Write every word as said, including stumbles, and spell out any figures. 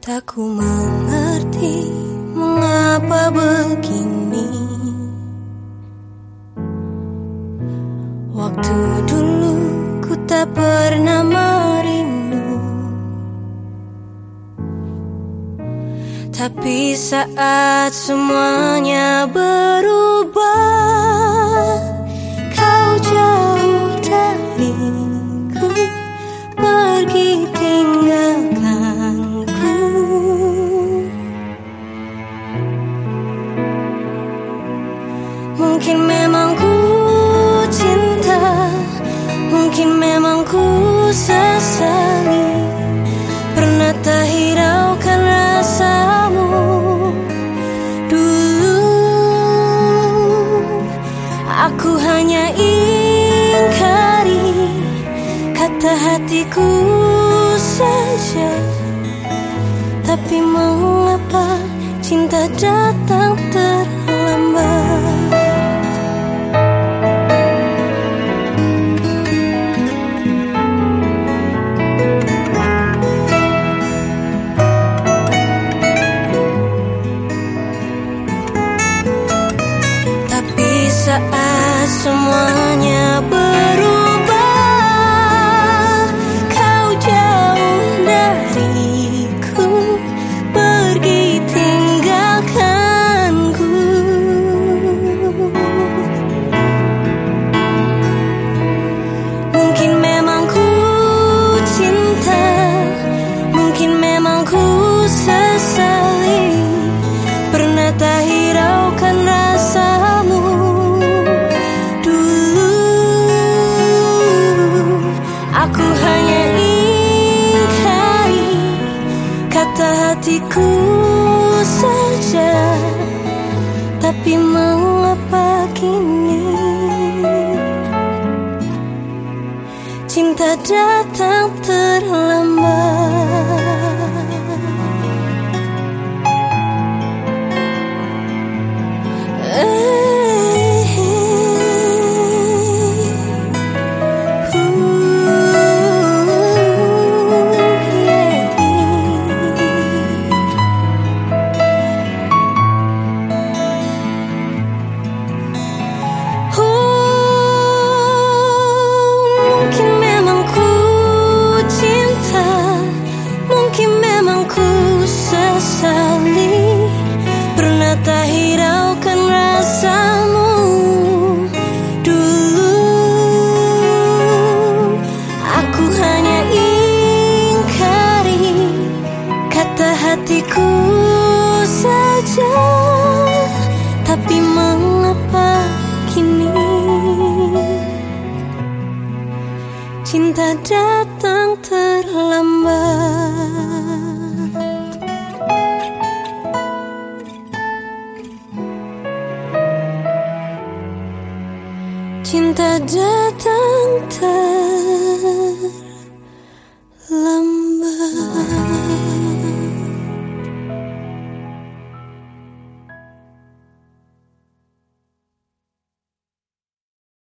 Tak ku mengerti mengapa begini. Waktu dulu ku tak pernah merindu, tapi saat semuanya berubah, kau jauh dariku, pergi tinggalkanku. Mungkin memang ku cinta, mungkin memang ku sesali, pernah tak hiraukan rasamu dulu. Aku hanya ingkari kata hatiku saja, tapi mengapa cinta datang terlambat? Saat semuanya berubah, kau jauh dariku, pergi tinggalkanku. Mungkin memang ku cinta, mungkin memang ku sesali, pernah tak hiraukan rasamu. Aku hanya ingkari kata hatiku saja, tapi mengapa kini cinta datang terlambat? Pernah tak hiraukan rasamu dulu. Aku hanya ingkari kata hatiku saja, tapi mengapa kini cinta datang terlambat? Cinta datang terlambat.